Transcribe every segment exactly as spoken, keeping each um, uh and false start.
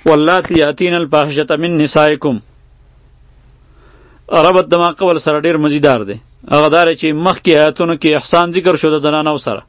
واللاتی یاتین الفاحشة من نسائکم ربط د ما قبل سره ډیر مزیدار دی. هغه دار چې مخکې آیاتونو کې احسان ذکر شو د زنانو سره،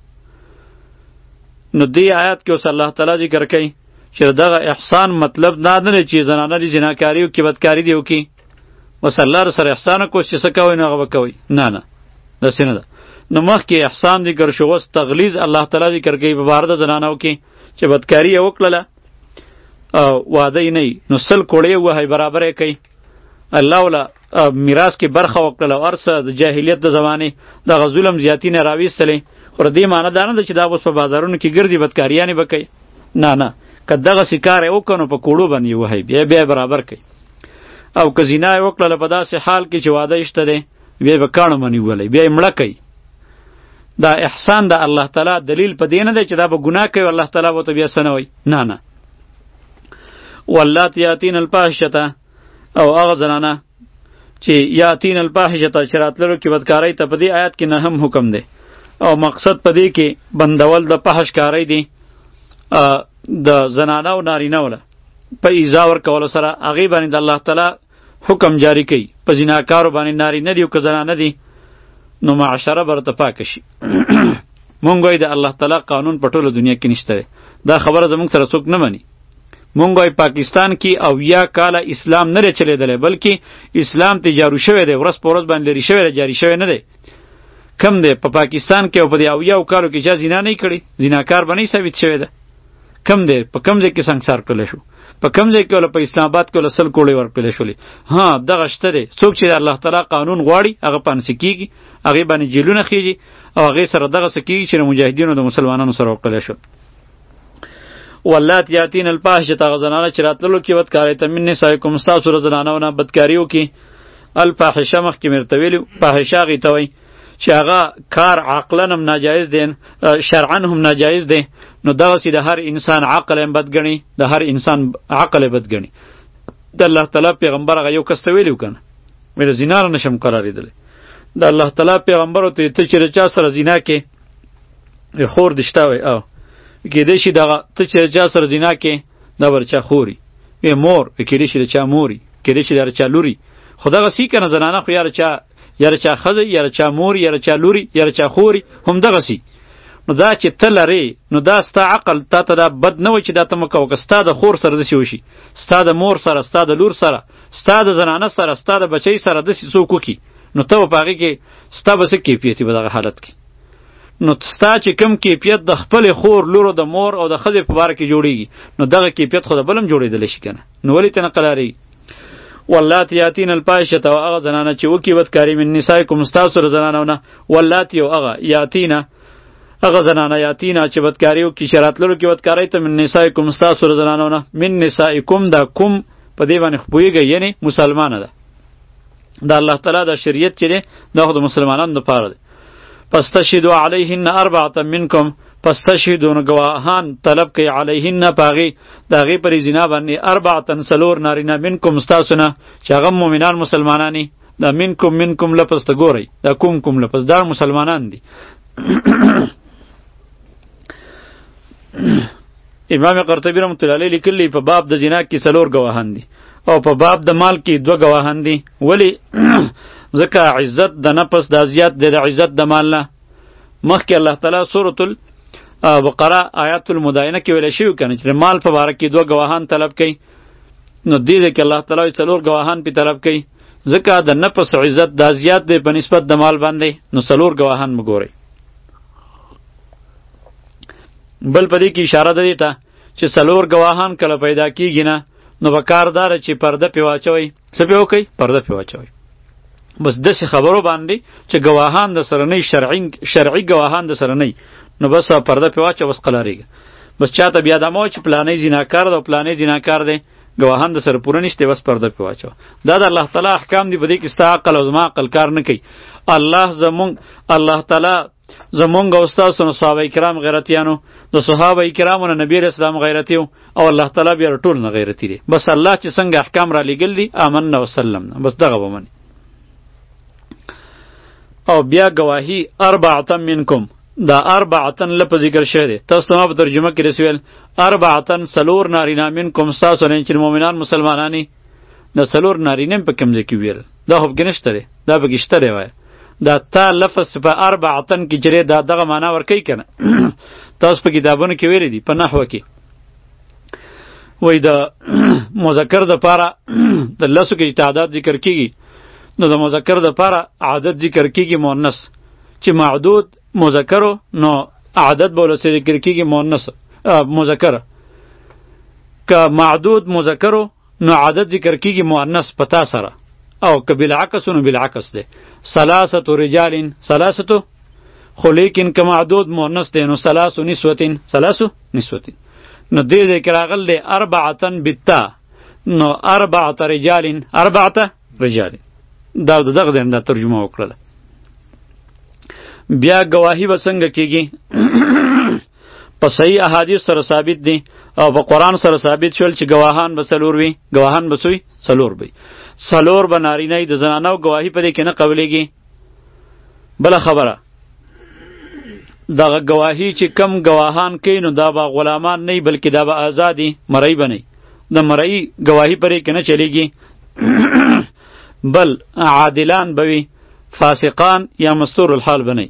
نو دې آیات کې اوس الله تعالی ذکر کوي چې دغه احسان مطلب دا نه چې زنانه دي زناکاری او کې بدکاری دی وکي بس الله سره احسان کو چې څه کوي نو هغه وکوي، نه نه داسې نه ده. نو مخکې احسان ذکر شو، اوس تغلیظ الله تعالی ذکر کوي په بار د زنانو کې چې بدکاری یې وکړله او واده یې نه نو سل کوړې وهي برابر یې کوي. الله ولا میراث کې برخه وکړله او ارسه د جاهلیت د زمانې دغه ظلم زیاتی نه راویستلې. خو دې معنی دا نه ده چې دا اوس په بازارونو کې ګرځي بدکاریانې به کوي، نه نه که دغسې کار یې وکړو په کوړو باندې یې وهي بیا بیا برابر کوي. او که زنا یې وکړله په داسې حال کې چې واده یې شته دی بیا یې به کاڼو باندې وولی بیا یې مړه کوي. دا احسان د الله تعالی دلیل په دې نه دی چې دا به ګناه کوي الله تعالی به ورته بیا څه نه وایي، نه نه. واللاتی یاتین الفاحشة او هغه زنانه چې یاتین الفاحشة چې راتللو کې بدکارۍ ته په دې آیات کې نه هم حکم دی او مقصد په دې کې بندول د فحش کاری دی د زنانه او نارینه وله په ایذا ورکولو سره هغې باندې د الله تعالی حکم جاری کوي. په زناکارو باندې نارینه دي او که زنانه دي نو معاشره به ورته پاکه شي. مونږ وایو د الله تعالی قانون په ټوله دنیا کې نشته دی، دا خبره زموږ سره څوک نه مني. مونږ وایو پاکستان کې اویا کاله اسلام نه دی چلیدلی بلکې اسلام ته جارو شوی دی، ورځ په ورځ باندې لرې شوی دی، جاري شوی نه دی. کم دی په پاکستان کې او په دې اویاو کالو کې چا زنا نه کړې، زناکار به نه ثابت شوی ده. کم دی په کم ځای کې سنګسار کړلی شو، په کم ځای کې ولا په اسلام آباد کې ولا سل کوړې ورکړلی شولې. ها دغه شته دی، څوک چې د الله تعالی قانون غواړي هغه پانسي کېږي، هغې باندې جیلونه خېږي او هغې سره دغسې کېږي چې د مجاهدینو د مسلمانانو سره وکړلی شول. واللاتی یاتین الفاحشة هغه زنانه چې راتللو کې بدکارۍ ته من نسائکم ستاسو د زنانو نه بدکاري وکړي. الفاحشه مخکې مې ورته ویلي فاحشه هغې ته وایي چې هغه کار عقلا هم ناجایز دی شرعا هم ناجایز دی. نو دغسې د هر انسان عقل هم بد ګڼي، د هر انسان عقل یې بد ګڼي. د الله تعالی پیغمبر هغه یو کس ته ویلي و که نه ویل زنا نه نشم قرارېدلی. د الله تعالی پیغمبر ورته ته چې د چا سره زنا کې خور دې شته وی او کېدای شي دغه ته چې د چا سره زنا کې دا به د چا خوري وی مور کېدای شي د چا موري کېدای شي د چا لوري. خو دغسې که نه زنانه خو یا د چا یا د چا ښځی یا د چا مور یا د چا لوري یا د چا خوري هم دغسې. نو دا چې ته لرې نو دا ستا عقل تا ته دا بد نه وایي چې دا ته مه کوه. که ستا د خور سره داسې وشي، ستا د مور سره، ستا د لور سره، ستا د زنانه سره، ستا د بچی سره داسې څوک وکړي نو ته به په هغې کې ستا به څه کیفیت وي په دغه حالت کې. نو ستا چې کوم کیفیت د خپلې خور لورو د مور او د ښځې په باره کې جوړېږي نو دغه کیفیت خو د بل هم جوړېدلی شي که نه. نو ولې ته نه قلاریږي؟ واللاتی یاتین الفاحشة او هغه زنانه چې وکړي بدکاري من نسائکم ستاسو د زنانو نه. واللاتی او هغه یاتینه هغه زنانه یاتینه چې بدکاري وکړي چې راتللو کې بدکارۍ ته من نسائکم ستاسو د زنانو نه. من نسائکم دا کوم په دې باندې خو پوهېږئ یعنې مسلمانه ده. د الله تعالی د شریعت چې دی دا خو د مسلمانانو دپاره دی. پس تشهدوا علیهن اربعة منکم پس تشهدو نو گواهان طلب کوي علیهن په هغې د هغې پرې زنا باندې اربعة څلور نارینه منکم ستاسو نه چې هغه مؤمنان مسلمانان دا منکم منکم لفظ ته ګورئ دا کوم کوم لفظ دا مسلمانان دي. امام قرطبی رحمت الله علیه لیکلی په باب د زنا کې څلور گواهان دي او په باب د مال کې دوه گواهان دي. ولی ځکه عزت د نفس دا زیات دی د عزت د مال نه. مخکې الله تعالی سورة البقره آیات المداینه کې ویلی شوي که نه چې مال په باره کې دوه گواهان طلب کوي. نو دې ځای کې الله تعالی څلور گواهان پې طلب کوي ځکه د نفس عزت دا زیات دی په نسبت د مال باندې. نو څلور گواهان مو ګورئ. بل په دې کې اشاره ده دې ته چې څلور گواهان کله پیدا کېږي نه نو به کار داره چې پرده پې واچوئ. څه پې وکئ؟ پرده پې واچوئ. بس داسې خبرو باندې چې گواهان د سره نه شرعي شرعي گواهان د سره نه نو بس پرده پې واچوه بس قلاریږه. بس چاته بیا دا مه وایه چې پلانی زناکار ده او پلانی زناکار دی گواهان د سره پوره نشته بس پرده پې واچوه. دا د الله تعالی احکام دي په دې کې ستا عقل او زما عقل کار نه کوي. الله زمونږ الله تعالی زمونږ او ستاسو نو صحابه کرام غیرتیانو د صحابه کرامو نه نبی رسول الله غیرتی او الله تعالی بیا ټول نه غیرتی دي. بس الله چې څنګه احکام را لېږل دي آمنا وسلمنا بس دغه به مني. او بیا گواهی اربعة منکم دا اربعتن لپس ذکر شوی دی. تاسو ته ما په ترجمه کې رسول اربعتن سلور نارینه منکم ستاسو نه چې مؤمنان مسلمانانی د سلور نارینه په کوم ځای کې ویل دا خو کې نشته دی دا به کې شته دی وایه دا تا لفظ په اربعتن کې جری دا دغه معنا ورکوي که نه تاسو په کتابونو کې ویلی دي په نحوه کې وای د مذکر د پاره د لسو کې تعداد ذکر کیږي نو د مذکر د پاره عدد ذکر کیږي مؤنث چې معدود مذکرو نو عدد بوله سره ذکر کیږي مؤنث مذکر که معدود مذکرو نو عدد ذکر کیږي مؤنث پتا سره او که بالعکس نو بالعکس ده ثلاثه رجال ثلاثه خو لیکن که معدود مؤنث ده نو ثلاثه نسوتين ثلاثه نسوتين نو دې دې کې راغل دی اربعتن بالتا نو اربعه رجال اربعه رجال دا دغه د ترجمه وکړه. بیا گواهی به څنګه کیږي په صحیح احادیث سره ثابت دي او په قرآن سره ثابت شول چې گواهان به څلور وي گواهان به څوی څلور وي څلور به نارینه د زنانو گواهی په دې کې نه قبلیږي. بله خبره دغه گواهی چې کم گواهان کوي نو دا به غلامان نه بلکې دا به آزادي مرئی به نه د مرئی گواهی پرې کې نه چلیږي بل عادلان به وي فاسقان یا مستور الحال به نه.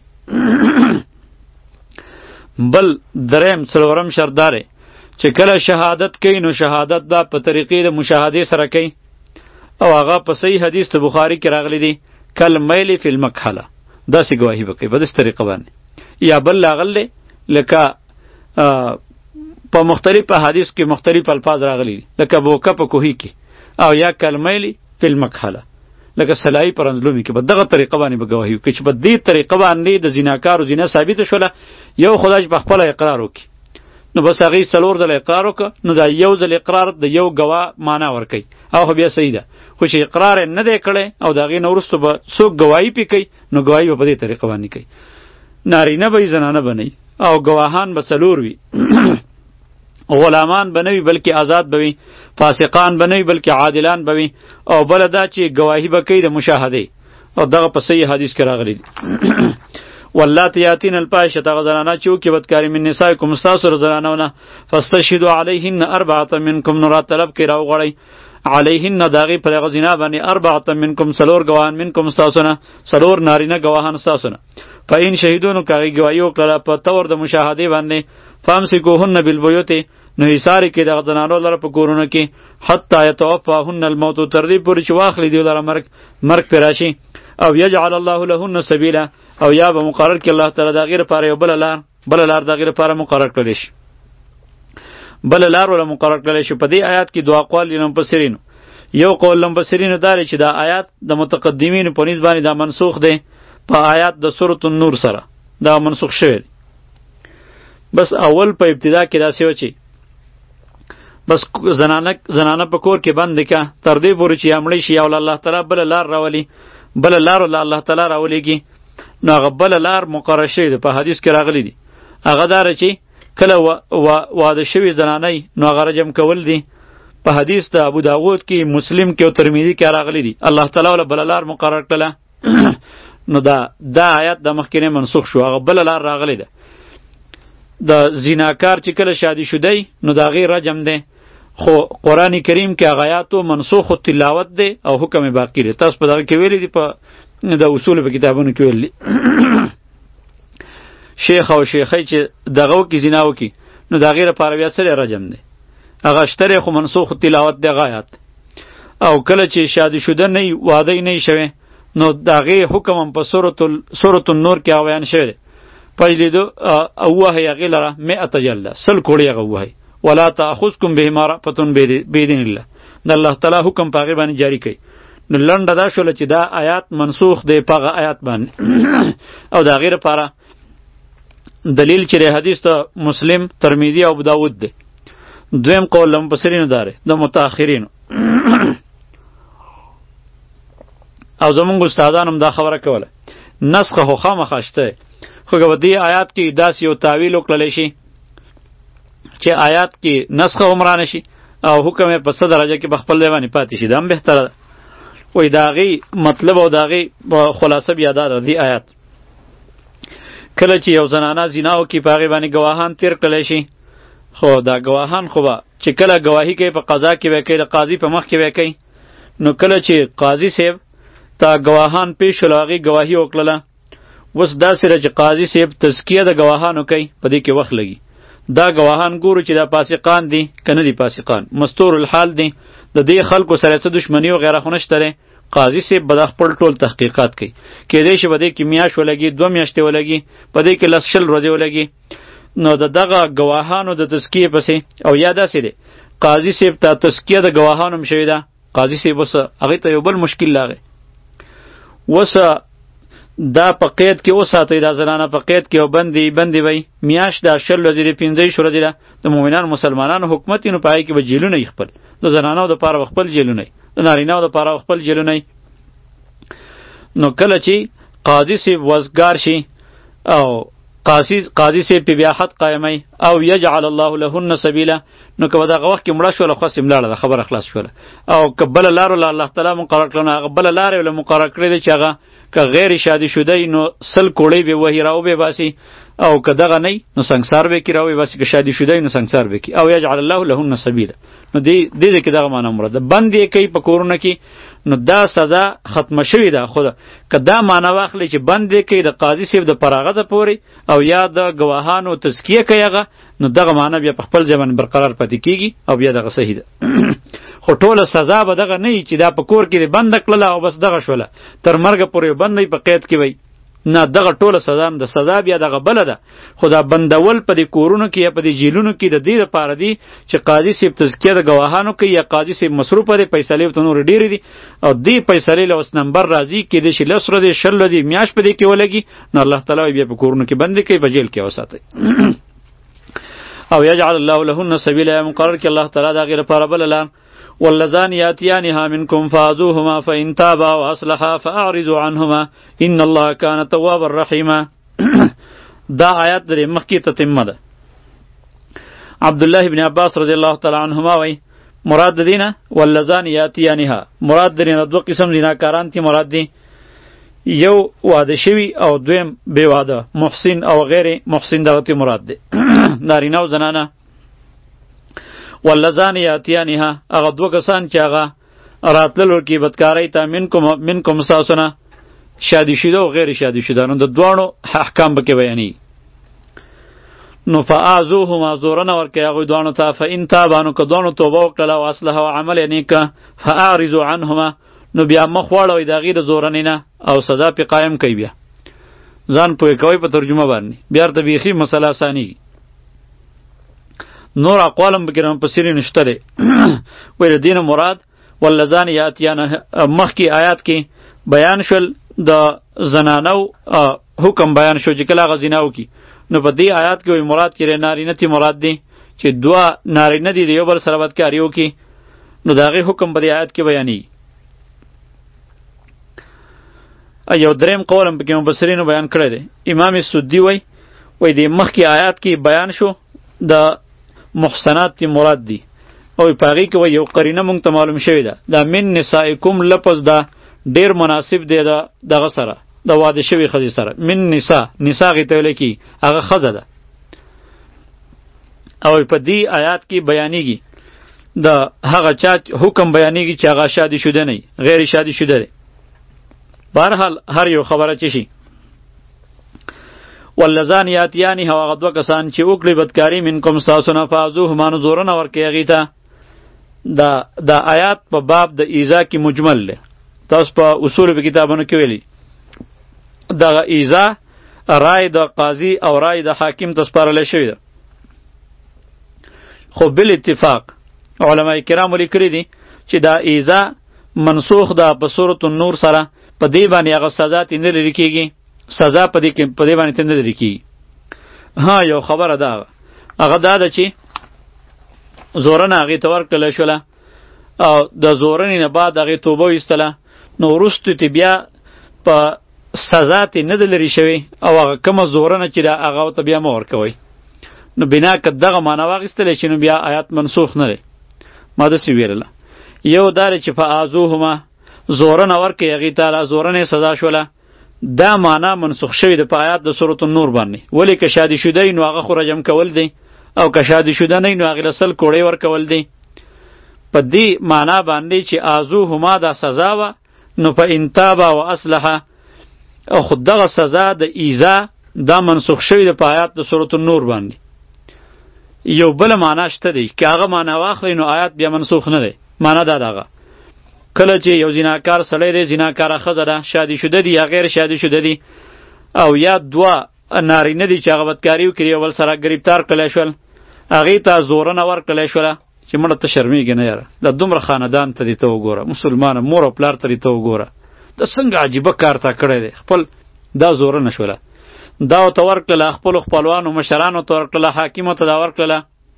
بل دریم څلورم شرط داره چې کله شهادت کوي نو شهادت دا په طریقې د مشاهدې سره کوي او هغه په صحیح حدیث ته بخاری کې راغلی دی کل میل فی المکحله داسې گواهی به کوي په داسې طریقه باندې یا بل لاغلی لکه په مختلف حدیث کې مختلف الفاظ راغلی لکه بوکه په کوهی کې او یا کلمیلی فی المکحله لکه سلایی پر انزلومی کې په دغه طریقه باندې به گواهی وکړي چې په دې طریقه باندې د زیناکارو زینا ثابته شوله یو خدای په خپله اقرار وکړي نو بس هغې څلور ځله اقرار وکړه نو دا یو ځل اقرار د یو ګواه معنا ورکوي او خو بیا صحیح ده خو چې اقرار یې نه دی کړی او د هغې نه وروسته به څوک ګواهي پې کوي نو ګواهي به په دې طریقه باندې کوي نارینه به زنانه به نه او گواهان به څلور وي غلامان به نه وي بلکې آزاد به وي فاسقان به نه وي بلکې عادلان به وي او بله دا چې گواهي به کوي د مشاهدې او دغه په صحیح حدیث کې راغلی دی واللاتی یاتین الفاحشة هغه زنانه چې وکړي بدکاري من نسائکم ستاسو د زنانو نه فاستشهدوا علیهن اربعة منکم نو راطلب کړئ راوغواړئ علیهن د هغې پر هغه زنا باندې اربعة منکم څلور ګواهان منکم ستاسو نه څلور نارینه ګواهان ستاسو نه فإن شهیدو نو که هغې ګواهي وکړله په طور د مشاهدې باندې فامسکوهن بالبیوت نو حصار کې دغه زنانو لره په کورونو کې حتی یتوفاهن الموت تر دې پورې چې واخلي دوی لره مرګ مرګ پرې راشي او یجعل الله لهن سبیلا او یا به مقرر کړي الله تعالی د هغې لپاره یو بله لار بله لار د هغې لپاره مقرر کړلی شي بله لار وله مقرر کړلی شي. په دې آیات کې دوه اقوال دي لمفسرینو یو قول لمفسرینو دا دی چې دا آیات د متقدمینو په نسبت باندې دا منسوخ دی په آیات د سورة النور سره دا منسوخ شوی دی. بس اول په ابتدا کې داسې و چې بس زنانه زنانه په کور کې بند که تر دې پورې چې یا مړی شي یا الله تعالی بله لار راولي بله لار وله الله تعالی راولیږي نو هغه بله لار مقرر شوی دی په حدیث کې راغلی دی هغه داره چې کله واده شوي زنانه نو هغه رجم کول دی په حدیث د ابو داود کې مسلم کې او ترمذي کې راغلی دی الله تعالی وله بله لار مقرر کړله نو دا دا آیات د مخکې منسوخ شو هغه بله لار راغلی ده د زیناکار چې کله شادي شدی نو د هغې رجم دی خو قرآن کریم کې هغه آیاتو منسوخ تلاوت دی او حکم باقی دی تاسو په دغه کې ویلی دی په د اصول په کتابونو کې ویلی شیخ او شیخی چې دغه وکړي زنا وکړي نو د هغې لپاره بیا څه رجم دی هغه شته خو منسوخ تلاوت دی هغه آیات او کله چې شادي شده نه وي واده یې نه وي شوی نو د هغې حکم هم په سورة النور کې هغه بیان شوی دی پجلیدو او وهی هغې لره مئة جلده سل کوړې هغه ووهئ ولا تأخذکم بهما رأفة بإذن الله د الله تعالی حکم په هغې باندې جاری کوي نو لنډه دا شوله چې دا آیات منسوخ دی په هغه آیات باندې او د هغې لپاره دلیل چې دی حدیث ته مسلم ترمذي او ابو داود دی. دویم قول د مفسرینو دا دی د متأخرینو او زمونږ استادان هم دا خبره کوله نسخه خو خامخا شته خو که په دې آیات کې داسې یو تاویل وکړلی شي چې آیات کې نسخه هم رانه شي او حکم یې په څه درجه کې به خپل ځای باندې پاتې شي دا هم بهتره ده. وایي د هغې مطلب او د هغې خلاصه بیا دا ده دې آیات کله چې یو زنانه زنا وکړي په هغې باندې ګواهان تیر کړلی شي. خو دا ګواهان خو به چې کله ګواهي کوي په قضا کې به کوي، د قاضي په مخ کې به کوي. نو کله چې قاضي صاحب ته ګواهان پیش شول، هغې ګواهي وکړله، اوس داسې ده چې قاضي صاحب تزکیه د ګواهانو کوي، په دې کې وخت لګي. دا ګواهان ګورو چې دا فاسقان دي که نه دي فاسقان، مستور الحال دي، د دې خلکو سره څه دشمني وغیره خو نشته دی. قاضي صاحب به دا خپل ټول تحقیقات کوي، کیدای شي په دې کې میاشت ولګي، دوه میاشتې ولګي، په دې کې لس شل ورځې ولګي. نو د دغه ګواهانو د تزکیې پسې او یا داسې دی قاضي صاحب ته تزکیه د ګواهانو هم شوې ده. قاضي صاحب اوس هغې ته یو بل مشکل راغی، اوس دا په قید کې وساتئ، دا زنانه په قید کې او بندي بندي وی میاشت دا شل ورځې دی، پنځه ویشت ورځې ده. د مؤمنانو مسلمانانو حکومت نو په هغې کې به جیلونه یې خپل، د زنانو دپاره به خپل جیلونه یې، د نارینهو دپاره خپل جیلونه یې. نو کله چې قاضي صاحب وزګار شي او قاضي قاضي صاحب په بیا حد قایموي او یجعل الله لهن سبیلا، نو که په دغه وخت کې مړه شوله خاص ملاړه ده، خبره خلاص شوله. او که بله لار له الله تعالی مقرر کړه، نو هغه بله لار یې له مقرر کړې ده چې هغه که غیر شادي شده نو سل کوړۍ به وهي راو به باسي، او که دغه نه نو سنګسار به کړي راو باسي، که شادي شده نو سنګسار به کړي. او یجعل الله لهن سبیلا، نو دې دې کې دغه معنی مراد ده، بند یې کوي په کورونه کې، نو دا سزا ختمه شوې ده. خو که دا معنی واخلي چې بند یې کوي د قاضي صاحب د پراغته پورې او یا د ګواهانو تزکیه کوي هغه، نو دغه معنی بیا په خپل ځای باندې برقرار پاتې کیږي او بیا دغه صحیح ده. خو ټوله سزا به دغه نه وي چې دا په کور کې دې بنده کړله او بس دغه شوله تر مرګه پورې بند وي په قید کې وي، نه دغه ټوله سزا هم د سزا بیا دغه بله ده. خو دا بندول په دې کورونو کې یا په دې جیلونو کې د دې دپاره دي چې قاضي صاحب تزکیه د ګواهانو کوي یا قاضي صاحب مصروف دی، فیصلې ورته نورې ډېرې دي او دې فیصلې له اوس نمبر راځي، کیدای شي لس ورځې شل ورځې میاشت په دې کې ولګي، نو الله تعالی بیا په کورونو کې بندي کوي، په جیل کې وساتئ. او یجعل الله لهن سبیلا، مقرر کې الله تعالی د هغې لپاره بله لار. واللذان یاتیانها منکم فاذوهما فإن تابا واصلحا فاعرضوا عنهما ان الله کان توابا رحیما. دا آیات درې مخکې تتمه ده. عبد الله بن عباس رضی الله تعالی عنهما وی مراد د دینه واللذان یاتیانها، مراد درینه دوه قسم زناکاران تی مراد دی، یو واده شوی او دویم بی واده، محسن او غیر محسن دغه تی مراد دی، نارینه او زنانه. واللذان یاتیانها، هغه دوه کسان چې هغه راتلل ورکی بدکاری ته منکم منکم ساسونه، شادی شده او غیر شادی شده، نو د دوانو احکام بکې بیانی. نو فاعذوهما، زورنه ورکې هغوی دوانو ته، فإن تابا، نو که دوانو توبه وکړله او اصلح او عمل یې نیک که، فاعرضوا عنهما، نو بیا مخ واړوئ د هغې د زورنې نه او سزا پې قایم کوي. بیا ځان پوهې کوئ په ترجمه باندې، بیا ورته بیخي مسله اسانېږي. نور اقوالم بکې مفسرین شته دی. وایي د دې نه مراد واللذان یاتیانه، مخکې آیات کې بیان شول د زنانو حکم بیان شو چې کله هغه زنا وکړي، نو په دې آیات کې وایي مراد کې نارینه تی مراد دی چې دوه نارینه دي د یو بل سره بدکاري وکړي، نو د هغې حکم په دې آیات کې بیانېږي. یو دریم قول هم پکې مفسرینو بیان کړی دی. امام سدي وایي وایي د مخکې آیات کې بیان شو د محسنات تی مراد دی، او په هغې کې وایي یو قرینه مونږ ته معلوم شوې ده، دا من نسائکم لفظ دا ډېر مناسب دی د دغه سره، د واده شوې ښځې سره. من نسا، نسا هغې ته ویلی کېږي، هغه ښځه ده. او په دې آیات کې بیانېږي د هغه چا حکم بیانېږي چې هغه شادي شده نه غیر شادي شده دی. بهرحال هر یو خبره چې شي. واللذان یاتیانها، هغه دوه کسان چې وکړي بدکاري منکم ستاسو نه، فاعذوهما، نو زورنه ورکړئ هغې ته. دا دا آیات په باب د ایذا کې مجمل دی، تاسو په اصولو په کتابونو کې ویلي. دغه ایذا رای د قاضي او رای د حاکم ته سپارلی شوې ده، خو بل اتفاق علما کرام لیکلي دي چې دا ایذا منسوخ ده په سورة النور سره، په دې باندې هغه سزا ترې نه لرې کېږي، سزا په دې کې په دې باندې ترې نه لرې کېږي. ها یو خبره ده، هغه دا ده چې زورنه هغې ته ورکړله شوله او د زورنې نه بعد هغې توبه وایستله، نو وروستو ترې بیا په سزا ترې نه ده لرې شوې، او هغه کومه زورنه چې ده هغه ورته بیا مه ورکوئ. نو بنا که دغه معنی واخیستلی شي، نو بیا آیات منسوخ نه دی. ما داسې ویلله. یو دا دی چې فاعذوهما، زورنه ورکړئ هغې ته، زورنې سزا شوله، دا معنا منسوخ شوی د په آیات د سورۃ النور باندې. ولی که شادي شوده نو هغه خو رجم کول دی او که شادي شوده نه نو هغه لسل کوړی ورکول دی. په دې معنا باندې چې آزوهما دا سزا وه نو په انتابه و اصلحه او خود دغه سزا د ایزا دا منسوخ شوی د په آیات د سورۃ النور باندې. یو بل معنا شته دی که هغه معنا واخلئ نو آیات بیا منسوخ نه دی. معنا دا دغه کله چې یو زناکار سړی دی، زناکاره ښځه ده، شادي شوده دی یا غیر شادي شوده دی، او یا دوه نارینه دي چې هغه بدکاري وکړي یو بل سره ګرفتار کړلی شول، هغې ته زورنه ورکړلی شوله چې مړه ته شرمېږي نه یاره، د دومره خاندان ته دې ته وګوره، مسلمانه مور او پلار ته دې ته وګوره، ته څنګه عجیبه کار تا کړی دی، خپل دا زورنه شوله. دا ورته ورکړله، خپلو خپلوانو مشرانو ته ورکړله، حاکمو ته دا ورکړله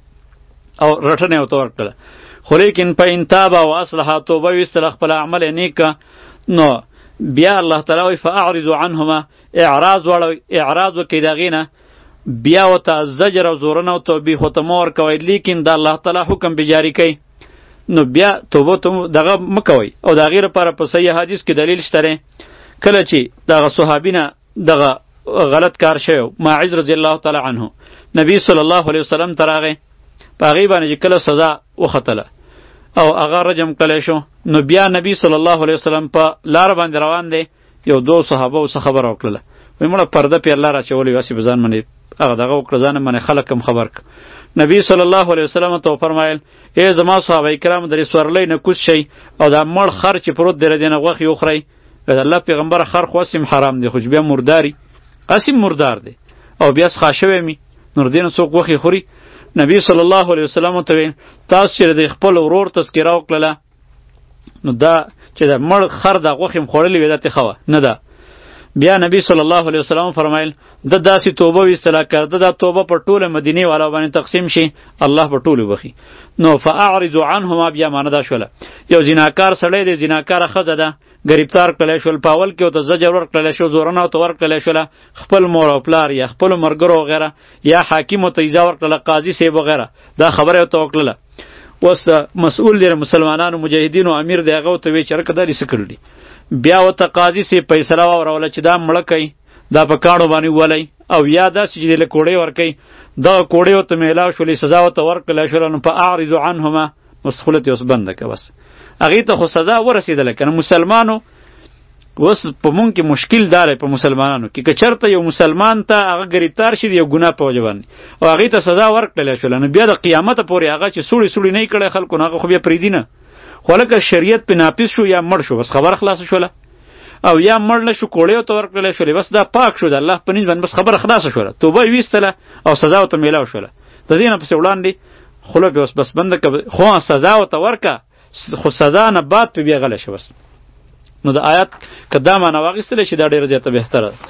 او رټنه یې ورته ورکړله. خو لیکن په انتابه و اصلحه توبه ویستله، خپل عمل یې نیک نو بیا الله تعالی وایي فاعرضوا عنهما، اعراض واړوئ، اعراض وکړئ د هغې نه، بیا ورته زجر او زورنه او توبې خو ته مه ورکوئ، لیکن د الله تعالی حکم به جاري کوئ نو بیا توبه ته دغه مه کوئ. او د هغې لپاره په صحیح حدیث کې دلیل شته دی، کله چې دغه صحابي نه دغه غلط کار شوی ماعز رضی الله تعالی عنه نبی صلی الله علیه وسلم ته راغی، په هغې باندې چې کله سزا وختله او هغه رجم کلی شو نو بیا نبی صلی الله علیه وسلم په لاره باندې روان دی، یو دو صحابه ورڅه خبره وکړله، وایي مړه پرده پې الله راچولی هسې به ځان باندې هغه دغه وکړه، ځان باندې خلک هم خبر که. نبی صلی الله علیه وسلم ته وفرمایل ای زما صحابه کرام درې سورلۍ نه کوز شئ او دا مړ خر چې پروت دی له دې نه غوښې وخورئ. د الله پیغمبره خر خو هسې حرام دی، خو چې بیا مرداري هسې مردار دی او بیا څخا شوی می نو دې نه څوک غوښې خوري. نبی صلی الله علیه وسلم ته ویل تاسو چې د خپل ورور تذکره وکړله نو دا چې د مړ خر د غوښې م خوړلې وې دا تې ښه وه نه ده. بیا نبی صلی الله علیه وسلم فرمایل د داسې توبه ویستله که د دا توبه په ټوله مدینې والا باندې تقسیم شي الله په ټولو بخي. نو فاعرضوا عنهما بیا معنی دا شوله یو زناکار سړی دی، زناکاره ښځه ده، گرفتار کړلی شول، په اول کې ورته زجر ورکړلی شو، زورنه ورته ورکړلی شوله، خپل مور او پلار یا خپلو ملګرو وغیره یا حاکم ورته ایزا ورکړله، قاضي صاحب وغیره دا خبره یې ورته وکړله. اوس د مسؤول دی مسلمانانو مجاهدینو امیر دی، هغه ورته وایي چې هرکه دا دې څه کړي. بیا ورته قاضي صاحب فیصله واوروله چې دا مړه کوي، دا په کاڼو باندې وولئ او یا داسې چې له کوړې ورکوي، دغه کوړې ورته میلاو شولې، سزا ورته ورکړلی شوله. نو په اعرضو عنهما مسخولت یې اوس بنده که بس هغې ته خو سزا ورسېدله که نه. مسلمانو اوس په مونږ کې مشکل دا دی په مسلمانانو کې که چېرته یو مسلمان ته هغه ګرفتار شي د یو ګناه په وجه باندې او هغې ته سزا ورکړلی شوله نو بیا د قیامته پورې هغه چې سوړې سوړې نه یې کړی خلکو نو هغه خو بیا پرېږدي نه. خو لکه شریعت پې ناپیس شو یا مړ شو بس خبره خلاصه شوله، او یا مړ نه شو کوړې ورته ورکړلی شولې بس دا پاک شو د الله په نس باندې بس خبره خلاصه شوله، توبه یې ویستله او سزا ورته میلاو شوله. د دې نه پسې وړاندې خوله پې اوس بس بنده که خو سزا ورته ورکه خو سزا نه بعد پې بیا غلی شه بس. نو د آیات که دا معنا واخیستلی شي دا ډېره زیاته بهتره ده.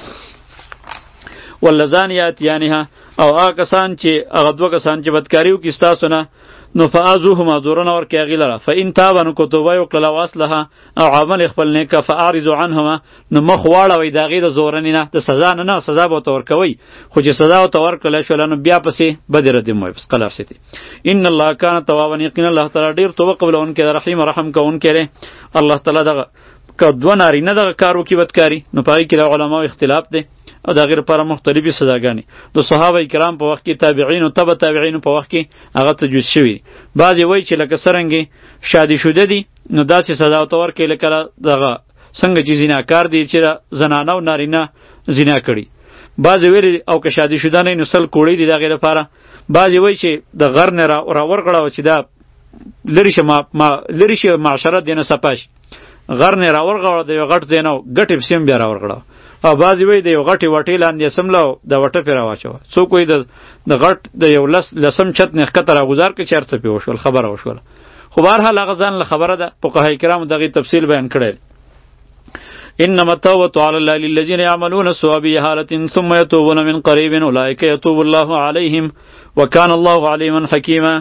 واللذان یاتیانها او هغه کسان چې هغه دوه کسان چې بدکاري وکړي ستاسو نه نو فآذوهما زورنه ورکړئ هغې لره، فإن تابا نو که توبه یې وکړله او اصلحه او عمل خپل نیکه فاعرضوا عنهما نو مخ واړوئ د هغې د زورنې نه، د سزا نه نه، سزا به ورته ورکوئ خو چې سزا ورته ورکړلی شوله نو بیا پسې بدې ردې مه وایئ پس قلار شتې. ان الله کان توابا، یقینا الله تعالی ډېر توبه قبلونکی دی، رحیم رحم کوونکی دی. الله تعالی دغه که دوه نارینه دغه کار وکړي بدکاري نو په هغې کې د علماو اختلاف دی او د هغې لپاره مختلفې سزاګانې د صحابه کرام په وخت کې، تابعینو تبع تابعینو په وخت کې هغه تجویز شوي. بعضې وایي چې لکه څرنګې شادي شوده دي نو داسې سزا ورته ورکړي لکه دغه څنګه چې زناکار دي چې زنانه او نارینه زنا کړي. بعضې ویلي او که شادي شوده نه نو سل کوړی دي د هغې لپاره. بعضې وایي چې د غر نه را ورغړوه چې دا لرې شه لرې شه معاشرت دی نه صفا شي، غر نه را ورغړوه د یو غټ ځای نه ګټې پسې هم بیا را ورغړوه. او بعضې وایي د یو غټې وټې لاندې سمله او د وټه پې راواچوه. څوک وایي د غټ د یو لس لسم چت نه ښکته راګوزار کړي چې هر څه پې وشول خبره وشوله. خو بهرحال هغه ځان له خبره ده، فقهای کرامو د هغې تفصیل بیان کړی. انما التوبة على الله للذين يعملون السوء بجهالة ثم يتوبون من قريب اولئك يتوب الله عليهم وكان الله عليما حكيما.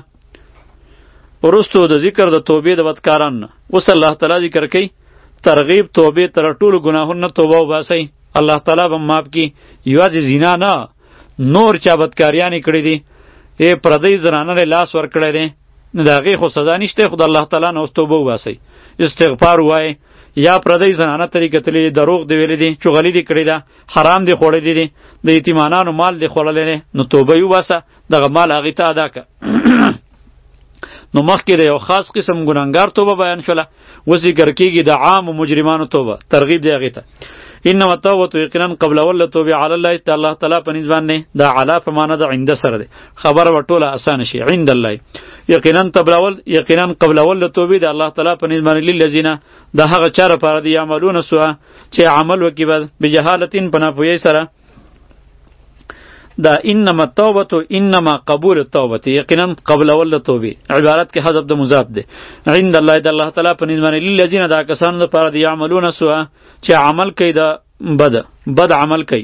ورستو د ذکر د توبې د بدکاران اوس الله تعالی ذکر کوي ترغیب توبې تر ټولو ګناهونو توبه وباسئ، الله تعالی به معاف کړي. یوازې زنا نه نور چا بدکاریانې کړي دي، ای پردۍ زنانه له لاس ورکړی دی نو د هغې خو سزا نشته، خو د الله تعالی نه اوس توبه وباسئ، استغفار ووایئ، یا پردی زنانه ته کتلی دروغ دی ویلی دي چغلی دی کړی ده حرام دی خوړلی دي د یتیمانانو مال دی خوړلی نه نو توبه یو باسه دغه مال هغې ته ادا که نو مخکې د یو خاص قسم ګناهګار توبه بیان شوله اوس ذکر کېږي د عام مجرمانو توبه ترغیب دی هغې ته انما التوبه یقینا قبل اول توبه علی الله ته الله تعالی په نسبت باندې دا علا په معنا د عند سره ده خبر وټوله اسانه شي عند الله یقینا قبل اول یقینا قبل اول توبه د الله تعالی په نسبت باندې للذین د هغه چا لپاره دی عملونه سوء چې عمل وکي بد بجهالتین پناپوی سره دا انما التوبه انما قبول التوبه یقینا قبل اول توبه عبارت کې حذف د مضاف ده عند الله د الله تعالی په نسبت باندې للذین دا کسان لپاره دی عملونه سوء چې عمل کوي دا بد بد عمل کوي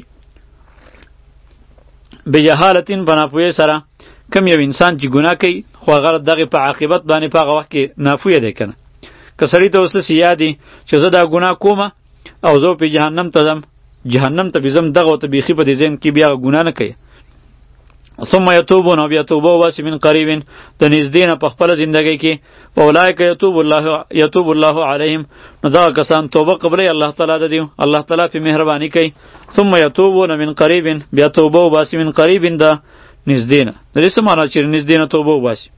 بجهالتین پناپوی سره کم یو انسان چې ګناه کوي خو هغه دغه په عاقبت باندې په هغه وخت کې نافوی دی کنه که سړی ته اوس یادی چې زه دا ګناه کومه او زه په جهنم ته ځم جهنم ته بزم دغه ته بیخي په دې ذهن کې بیا ګناه نه کوي ثم یتوبون بیا توبه واسي من قریب د نږدې نه په خپله زندګۍ کې اولئک یتوب الله یتوب الله علیهم نو دغه کسان توبه قبلوي الله تعالی د دیو الله تعالی په مهرباني کوي ثم یتوبون من قریب بیا توبه واسي من قریب د نږدې نه د دې څه معنا چې نږدې نه توبه واسي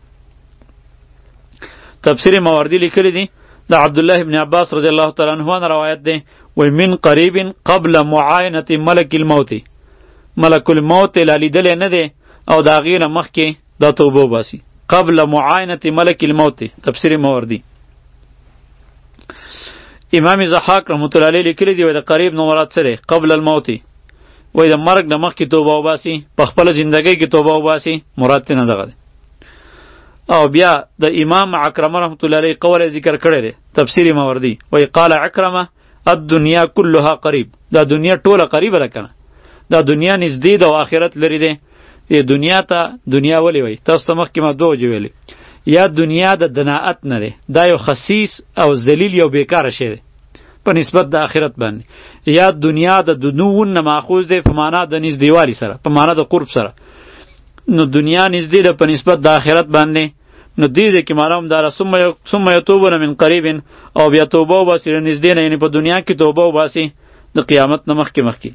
تفسیر ماوردی لیکلی دی د عبد الله ابن عباس رضی الله تعالی عنہ روایت دی و من قریب قبل معاینه ملک الموت ملک الموت لالیدل نه دی او دا غیره مخکې دا توبه وباسي قبل معاینه ملک الموت تفسیر ماوردی امام ضحاک رحمت الله علیه لیکلی دی و د قریب نو مراد سره قبل الموت وای د مرګ نه مخکې توبه وباسي په خپل ژوندۍ کې توبه وباسي مراد ته نه دغه او بیا د امام عکرمه رحمت الله علیه قول ذکر کړی دی تفسیر ماوردی وای قال عکرمه الدنیا كلها قریب دا دنیا ټوله قریبه ده کنه دا دنیا نږدې ده او آخرت لري دی ای دنیا ته دنیا ولی وای تاسو ته مخکې ما دوه ویلي یا دنیا د دناعت نه دی دا یو خسیس او ذلیل یو بیکاره شی دی په نسبت د آخرت باندې یا دنیا د دنون نه ماخوذ دی په معنا د نږدېوالي سره په معنا د قرب سره نو دنیا نږدې ده په نسبت د آخرت باندې نو دې دې کې معلوم دار ثم یتوبون من قریب او بیا توبه وباسي نږدې نه یعنی په دنیا کې توبه وباسي د قیامت نه مخکې مخکې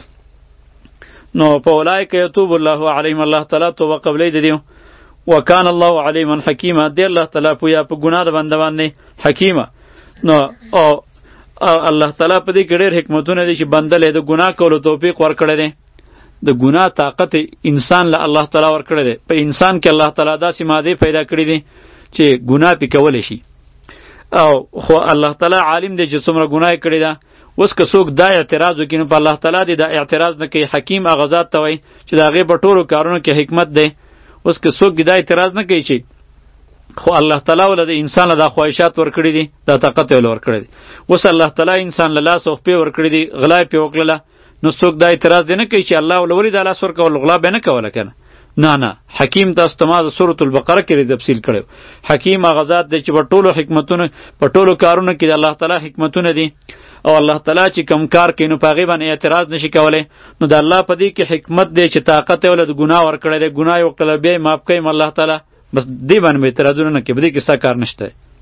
نو په اولئک یتوب الله علیهم الله تعالی توبه قبلې د دیو وکان الله علیما حکیما دی الله تعالی پویا په ګناه د بنده باندې حکیمه نو او الله تعالی په دې کې ډېر حکمتونه دي چې بنده له د ګناه کولو توفیق ورکړی دی د ګناه طاقت انسان له الله تعالی ورکړی دی په انسان کې الله تعالی داسې ماده پیدا کړی دی چې ګناه پې کولی شي او خو الله تعالی عالم دی چې څومره ګناه یې کړې ده اوس که څوک دا اعتراض وکړي نو په الله تعالی دی دا اعتراض نه کوي حکیم هغه ذات ته وایي چې د هغې په ټولو کارونو کې حکمت دی اوس که څوک دا اعتراض نه کوي چې خو الله تعالی ول د انسان له دا خواهشات ورکړي دي دا طاقت ول ورکړي دي اوس الله تعالی انسان له لاس او خپې ورکړي دي غلا پې وکړله نو څوک دا اعتراض دی نه کوي چې الله ول ولې دا لاس ورکول غلا به نه کوله کنه نه نه حکیم تاسو ته ما د سورة البقره کې تفصیل کړی حکیم هغه ذات دی چې په ټولو حکمتونو په ټولو کارونو کې د الله تعالی حکمتونه دي او الله تعالی چې کم کار کوي نو په هغې باندې اعتراض نشي کولی نو د الله په دې کې حکمت دی چې طاقت یې ول د ګناه ورکړی دی ګناه یې وکړله بیا یې معاف کوي الله تعالی بس دې باندې به اعتراضونه نه کوي په دې کې ستا کار نشته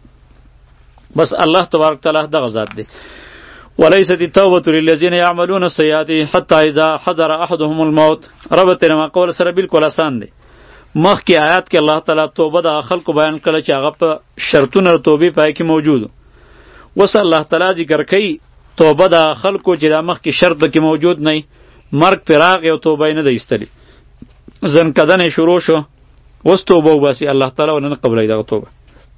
بس الله تبارک تعالی دغه ذات دی وليست التوبة للذين يعملون السيئات حتى إذا حضر أحدهم الموت ربط ما قول سره بالکل آسان دی مخکې آیات کې الله تعالی توبه د خلکو بیان کړه چې هغه په شرطونه توبې پای کې موجود وس الله تعالی ذکر کوي توبه د خلکو چې د مخکې شرط کې موجود نه مرګ پر راغی او توبه نه دی ایستلی ځن کدنې شروع شو وس توبه وباسي الله تعالی ونه قبلوي دغه توبه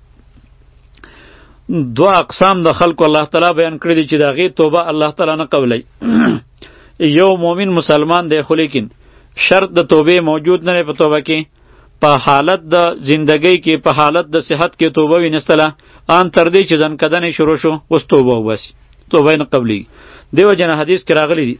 دو اقسام د خلکو الله تعالی بیان کړی دي چې د هغې توبه الله تعالی نه قبلوي یو مؤمن مسلمان دی خو لیکن شرط د توبې موجود نه دی په توبه کې په حالت د زندګۍ کې په حالت د صحت کې توبه وینستله ان تر دې چې ځن کدنې شروع شو اوس توبه وباسي توبه نه قبلېږي دیو جن حدیث کې راغلی دي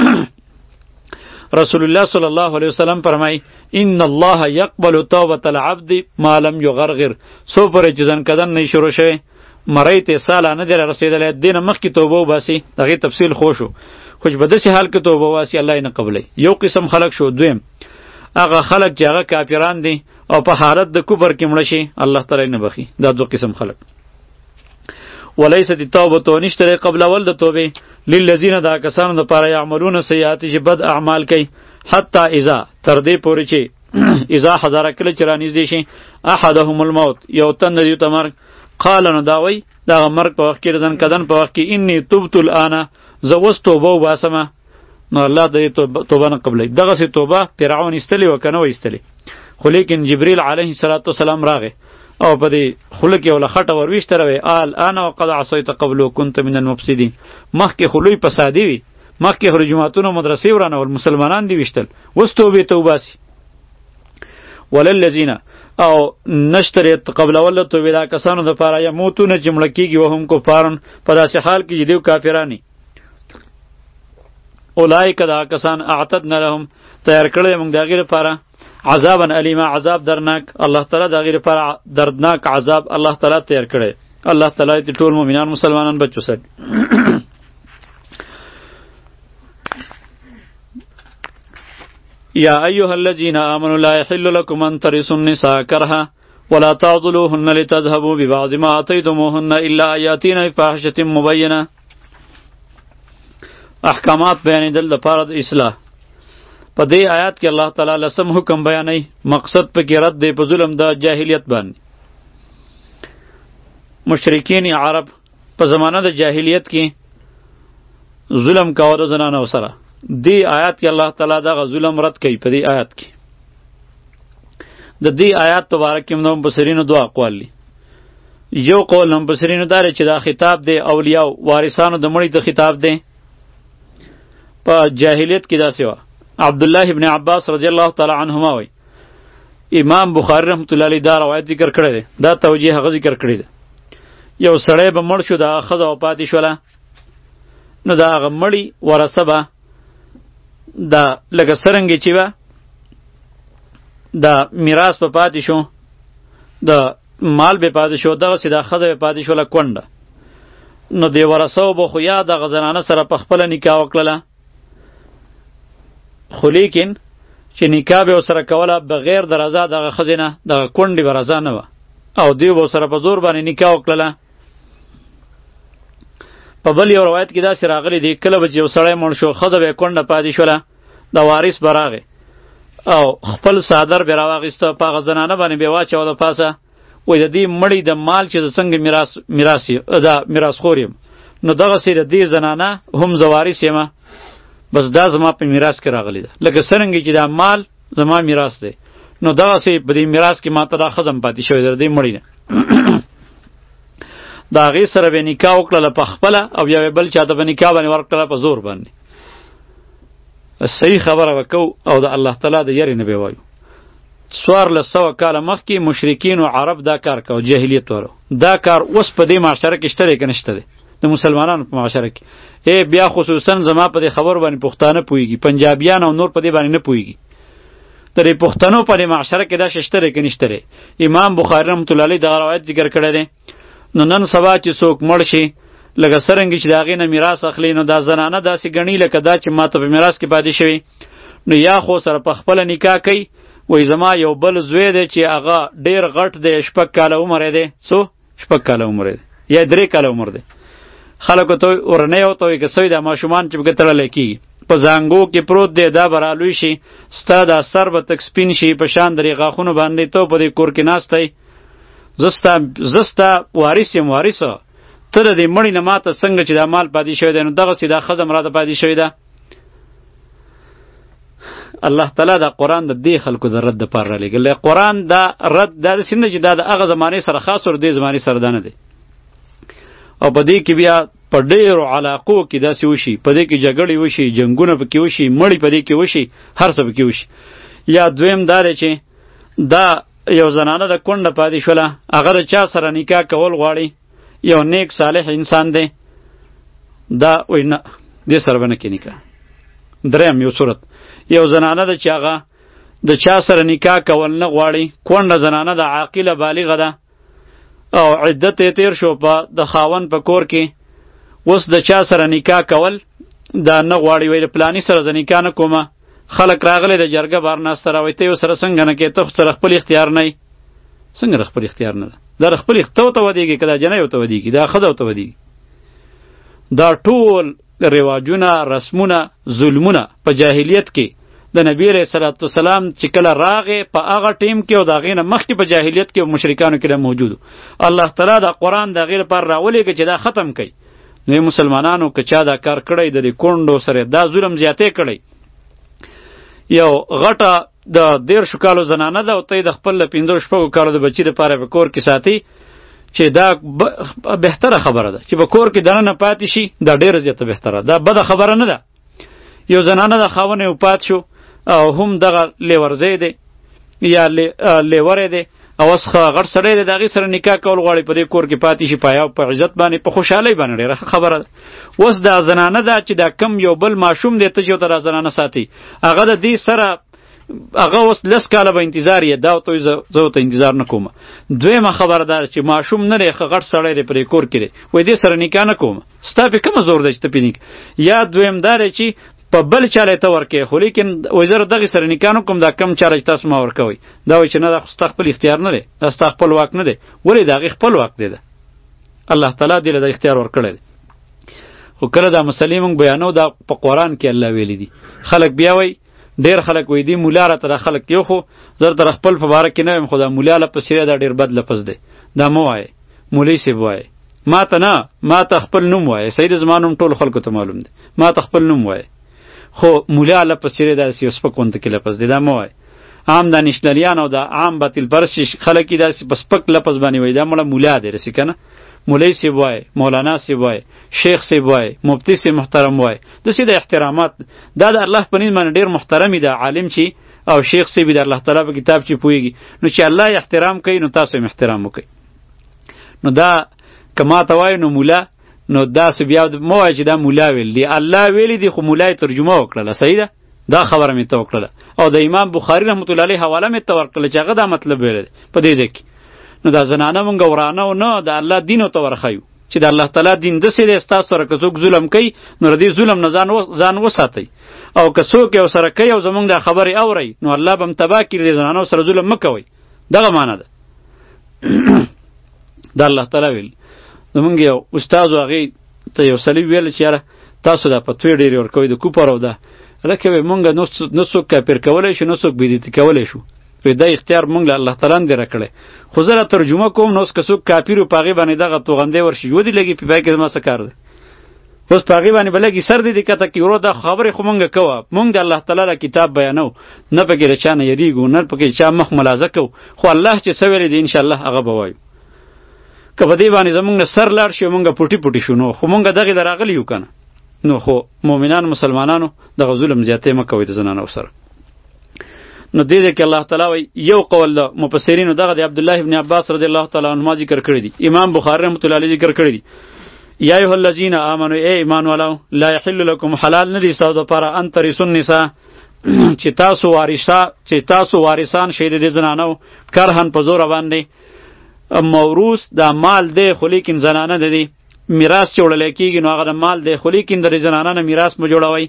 رسول الله صلی الله علیه وسلم فرمای ان الله یقبل توبه العبد ما لم یغرغر سو پر چې ځن کدن نه شروع شوی مړی ته ساله نه دی رسېدلی دې نه مخکې توبه وباسي د هغې تفصیل خو شو خو چې په داسې حال کې توبه وباسي الله یې نه قبلوي یو قسم خلک شو دویم هغه خلک چې هغه کافران دي او په حالت د کفر کې مړه شي الله تعالی نه بخي دا دو قسم خلک ولیست التوبه نشته قبل ول د توبه للذین دا کسانو د پاره یعملون سیئات چې بد اعمال کوي حتی اذا تر دې پورې چې اذا حضر کله چې رانږدې شي احدهم الموت یو تن دیو ته مرګ قال نو دا وی دا مرګ په وخت کې ځن کدن په وخت کې انی تبت الان زه اوس توبه وباسمه نو الله دې توبه نه قبلې دغه سي توبه فرعون استلی وکنه و استلی خو لیکن جبرئیل علیه السلام راغی او په دې خلک یو لخټه ورويشته روي آل انا وقد عصيت قبل وكنت من المفسدين مخکې خلوی فسادی وي مخکې خو جماعتونو مدرسې ورانه ول مسلمانان دی وشتل وس توبه توباسي وللذین او نشتری قبل ول توبه دا کسانو د پاره یموتونه جمله کیږي وهم کو پارن په داسې حال کې دیو کافرانی اولایک دا کسان اعتدنا لهم تیار کړل موږ دغه لپاره عذابا الیما عذاب درناک الله تعالی دا غیر پر دردناک عذاب الله تعالی تیار کړي الله تعالی ته ټول مؤمنان مسلمانان بچو سره یا ایها الذین آمنوا لا یحل لكم ان ترثوا النساء کرها ولا تعضلوهن لتذهبوا ببعض ما آتيتموهن الا ان یاتین بفاحشة مبینه احکامات بیانېدل د پاره د اصلاح په دې آیات کې الله تعالی لسم حکم بیانوي مقصد پکې رد دی په ظلم د جاهلیت باندې مشرکین عرب په زمانه د جاهلیت کې ظلم کاوه د زنانو سره دې آیات کې الله تعالی دغه ظلم رد کوي په دې آیات کې د دې آیات مبارک کې موږ مفسرینو دوه اقوال دي یو قول هم مفسرینو دا چې دا خطاب دی اولیاء وارثانو د مړي د خطاب دی په جاهلیت کې داسې وه عبدالله ابن عباس رضی الله تعالی عنهما وی امام بخاری رحمت الله علیه دا روایت ذکر کړی دی دا توجیه هغه ذکر کړی دی یو سړی به مړ شو د هغه ښځه وفاتې شوله نو د هغه مړي ورثه به دا لکه څرنګې چې به د میراث به پاتې شو د مال به پاتې شو دغسې دا ښځه به پاتې شوله کونډه نو دې ورثو به خو یا دغه زنانه سره په خپله نکاح وکړله خو لیکن چې نکاح به ورسره کوله بغیر د رضا دغه ښځې نه دغه کونډې به رضا نه وه او دوی به ورسره په زور باندې نکاح وکړله په بل یو روایت کې داسې راغلی دی کله به چې یو سړی مړ شو ښځه به یې کونډه پاتې شوله د وارث به راغی او خپل څادر به یې راواخیسته په هغه زنانه باندې به یې واچوله پاسه وایي د دې مړي د مال چې زه څنګه میراث میراث دا میراثخور یم نو دغسې د دې زنانه هم زه وارث یمه بس دا زما په میراث کې راغلی ده لکه څرنګه چې دا مال زما میراث دی نو دغسې په دې میراث کې ماته دا ښځه هم پاتې شوې ده د دې مړي نه د هغې سره به نکاح وکړله په خپله او بیا به بل چا ته به نکاح باندې ورکړله په زور باندې صحیح خبره به کوو او د الله تعالی د یرې نه به وایو څوارلس سوه کاله مخکې مشرکینو عرب دا کار کوه جاهلیت والو دا کار اوس په دې معاشره کې شته دی که نشته دی د مسلمانانو په معاشره کې ای بیا خصوصا زما په دې خبرو باندې پښتانه پوهېږي پنجابیان او نور په دې باندې نه پوهېږي د دې پښتنو په دې معاشره کې دا شی شته دی که نشته دی امام بخاري رحمت الله علیه دغه روایت ذکر کړی دی نو نن سبا چې څوک مړ شي لکه څرنګه چې د هغې نه میراث اخلي نو دا زنانه داسې ګڼي لکه دا چې ماته په میراث کې پاتې شوي نو یا خو سره په خپله نکاح کوي وایي زما یو بل زوی دی چې هغه ډېر غټ دی شپږ کاله عمر دی څو شپږ کاله عمر دی یا درې کاله عمر دی خلکو ته ورنۍ ورته وایي که څه وي دا ماشومان چې پکې تړلی کېږي په زانګو کې پروت دی دا به رالوی شي ستا دا سر به تک سپین شي په شان درې غاښونو باندې ته په دې کور کې ناست دی زه ستا وارث یم وارثه ته د دې مړي نه ماته څنګه چې دا مال پاتې شوی دی نو دغسې دا ښځه هم راته پاتې شوې ده الله تعالی دا قرآن د دې خلکو د رد دپاره رالیږلی قرآن دا رد دا داسې نه چې دا د هغه زمانې سره خاص او د دې زمانې سره دا نه دی او په دې کې بیا په ډېرو علاقو کې داسې وشي په دې کې جګړې وشي جنګونه پکې وشي مړي په دې کې وشي هر څه پکې وشي یا دویم دا دی چې دا یو زنانه د کونډه پاتې شوله هغه د چا سره نکاح کول غواړي یو نیک صالح انسان دی دا وایي نه دې سره به نه کې نکاح دریم یو صورت یو زنانه ده چې هغه د چا سره نکاح کول نه غواړي کونډه زنانه ده عاقله بالغه ده او عدت یې تیر شو په د خاون په کور کې اوس د چا سره نکاح کول دا نه غواړي وایي د پلاني سره زه نکاح نه کومه خلک راغلی د جرګه بار ناسته راوایي ته یې سره څنګه نه کوې ته سره خپل اختیار نه یې څنګه د خپل اختیار نه ده دا خپل ختو ته ودیږي کدا جنې ته ودیږي دا خدای ته ودیږي. دا ټول رواجونه رسمونه ظلمونه په جاهلیت کې د نبی علیہ الصلوۃ والسلام چې کله راغې په هغه ټیم کې او دا غینه مخکې په جاهلیت کې مشرکانو کې موجود. الله تعالی دا قرآن د غیر پر راولېږي چې دا ختم کړي. نو مسلمانانو که چا دا کار کړی د دې کونډو سره دا ظلم زیاتې کړی. یو غټه د دیرشو کالو زنانه ده او ته د خپل پنځو شپږو کالو د بچي دپاره په کور کې ساتي چې دا بهتره خبره ده چې په کور کې دننه پاتې شي. دا ډېره زیاته بهتره ده، بده خبره نه ده. یو زنانه د خاوند یې وفات شو او هم دغه لیورځی دی یا لیوری دی او اوس غټ سړی دی د هغې سره نکاح کول غواړي په دې کور کې پاتې شي په حیا په عزت باندې په خوشحالۍ باندې ډېره ښه خبره ده. اوس دا زنانه ده چې دا کم یو بل ماشوم دی ته چې ورته دا زنانه ساتي هغه د دې سره هغه اوس لس کاله به انتظار یې دا ورته زه ورته انتظار نه کوم. دویمه خبره ده چې ماشوم نه دی ښه غټ سړی دی په دې کور کې دی وایي دې سره نکاح نه کوم ستا پې کومه زور دی چې ته پې نکاح. یا دویم دا دی چې په بل چاله ته ورکې خو لیکن وایي زه دغې سره نکاح نه کوم دا کم چاره چې تاسو ما ورکوئ دا وایي چې نه دا خو ستا خپل اختیار نه دی دا ستا خپل واک نه دی. ولې د هغې خپل واک دی ده الله تعالی دې له دا اختیار ورکړی دی. خو کله دا مسلې مونږ بیانو دا په قرآن کې الله ویلی دي. خلک بیا وایي ډېر خلک وایي دي مولا راته دا خلک یو خو زه تر خپل په باره کې نه یم خو دا مولا لفظ چې دا ډېر بد لفظ دی دا مه وایې مولوي صاحب وایې ما ته نه ما ته خپل نوم وایې سید زما نوم ټولو خلکو ته معلوم دی ما ته خپل نوم وایې خو مولا لفظ چې داسې یو سپک غونته کې لفظ دی دا مه وایې. عام دانشلریان او دا عام باطل پرست خلک یې داسې په سپک لفظ باندې وایي دا مړه مولا دی رسې که نه مولوی صاحب وایي مولانا صاحب وایي شیخ صاحب وایي مفتی صاحب محترم وایي داسې د احترامات دا د الله په نظم باندې ډېر محترمي ده عالم چې او شیخ صاحب د الله تعالی په کتاب چې پوهېږي نو چې الله یې احترام کوي نو تاسو هم احترام وکړئ. نو دا که ما ته وایي نو مولا نو داسې بیا مه وایه چې دا مولا ویل دي الله ویلی دي خو مولا یې ترجمه وکړله صحیح ده دا خبره مې ته وکړله او د امام بخاري رحمت الله علیه حواله مې ته ورکړله چې هغه دا مطلب ویلی دی په دې ځای کې. نو دا زنانه مونږ ورانه و نه د الله دین ورته ورښیو چې د الله تعالی دین داسې دی ستاسو سره که څوک ظلم کوي نو د دې ظلم نه ځان وساتئ او که څوک یو سره کوي او زمونږ دا خبرې اورئ نو الله به هم تباه کړي د زنانو سره ظلم مه کوئ دغه معنی ده. دا الله تعالی ویل زمونږ یو استاد و هغې ته یو سړي ویل چې یاره تاسو دا فتوې ډېرې ورکوئ د کوپر او دا هلکه وایي مونږ نه څوک کافر کولی شو نه څوک بېدتي کولی شو وی دا اختیار مونږ له الله تعالی نه دی راکړی خو زه را ترجمه کوم نو اوس که څوک کافر و په هغې باندې دغه توغندی ورشي ودې لګي په پای کې زما څه کار دی اوس په هغې باندې به لګي سر دې دې کته کړي ورو دا خبرې خو مونږ کوه مونږ د الله تعالی را کتاب بیانو نه پکې له چا نه یریږو نه پکې چا مخ ملازه کوو خو الله چې څه ویلی دی انشاءالله هغه به وایو. که په دې باندې زمونږ نه سر لاړ شي مونږ پوټي پوټي شو نو خو مونږ دغې له راغلي یو که نه نو خو مؤمنان مسلمانانو دغه ظلم زیاتې مه کوئ د زنانو سره. نو دې دې کې الله تعالی وایي یو قول د مفسرینو دغه د عبدالله ابن عباس رضی الله تعالی عنهما ذکر کړی دی امام بخاری رحمت الله علیه ذکر کړی دی یا ایها الذین آمنوا ای ایمان والو لا یحل لکم حلال ندی ستاسو دپاره ان ترثوا النساء چې تاسو وارثا چې تاسو وارثان شئ د دې زنانو کرهن په زوره باندې موروث دا مال دی خو لیکن زنانه د دې میراث چې وړلی کېږي نو هغه د مال دی خو لیکن د دې زنانه نه میراث مه جوړوئ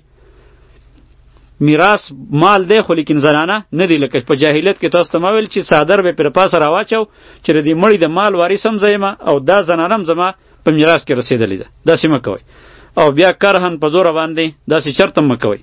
میراث مال دی خو لیکن زنانه نه دی لکه په جاهلیت کې تاسو ته ما ویل چې څادر به پرې پاسه راواچو چې د دې مړي د مال وارث هم زه یم او دا زنانه هم زما په میراث کې رسېدلې ده داسې مه کوئ او بیا کرهن په زوره باندې داسې شرط هم مه کوئ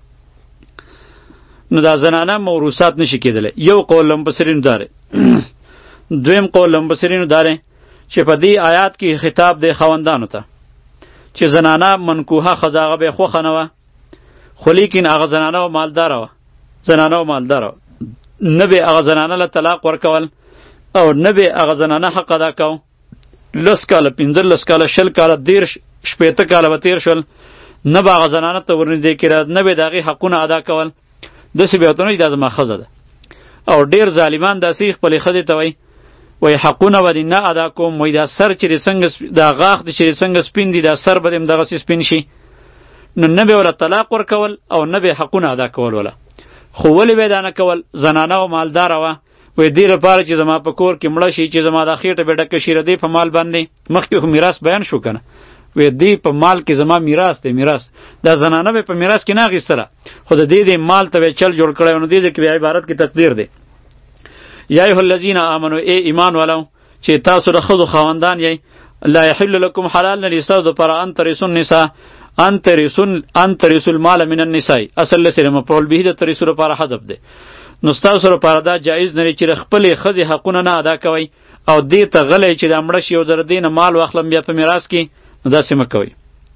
نو دا زنانه موروثات نشي کېدلی. یو قول لمبسرینو داره دویم قول لمبسرینو داره چې په دې آیات کې خطاب دی خاوندانو ته چې زنانه منکوحه ښځه هغه به یې خوښه نه وه خو لیکن هغه زنانه و مالداره وه زنانه و مالداره وه نه به هغه زنانه له طلاق ورکول او نه به هغه زنانه حق ادا کو لس کاله پنځلس کاله شل کاله دېرش شپېته کاله به تېر شول نه به هغه زنانه ته ورنږدې کېده نه به د هغې حقونه ادا کول داسې به ورته نه وي دا زما ښځه ده او ډېر ظالمان داسې خپلې ښځې ته وایي وای حقونه به دې نه ادا کوم وای دا سر چې دې څنګه دا غاښ دې چې دې څنګه سپین دي دا سر به دې هم دغسې سپین شي نو نه به وله طلاق ورکول او نه به حقونه ادا کول وله خو ولې به یې دا نه کول زنانه او مالداره وه وای دې لپاره چې زما په کور کې مړه شي چې زما دا خېټه به ډکه شي د دې په مال باندې مخکې خو میراث بیان شو که نه وای دې په مال کې زما میراث دی میراث دا زنانه به په میراث کې نه اخیستله خو د دې دې مال ته به چل جوړ کړی نو دې دې کې بیا عبارت کې تقدیر دی یا ایها الذین آمنوا ای ایمان والو چې تاسو د ښځو خاوندان یئ لا یحل لکم حلال نه دي ستاسو دپاره ان ترثوا النساء ان ترثوا ان ترثوا المال من النساء اصل لسره مفعول به د ترثوا لپاره حذف دی نو ستاسو لپاره دا جایز نه چې خپلې ښځې حقونه نه ادا کوئ او دې ته غلی چې دا مړه شي او زه د دې نه مال واخلم بیا په میراث کې نو داسې مه کوئ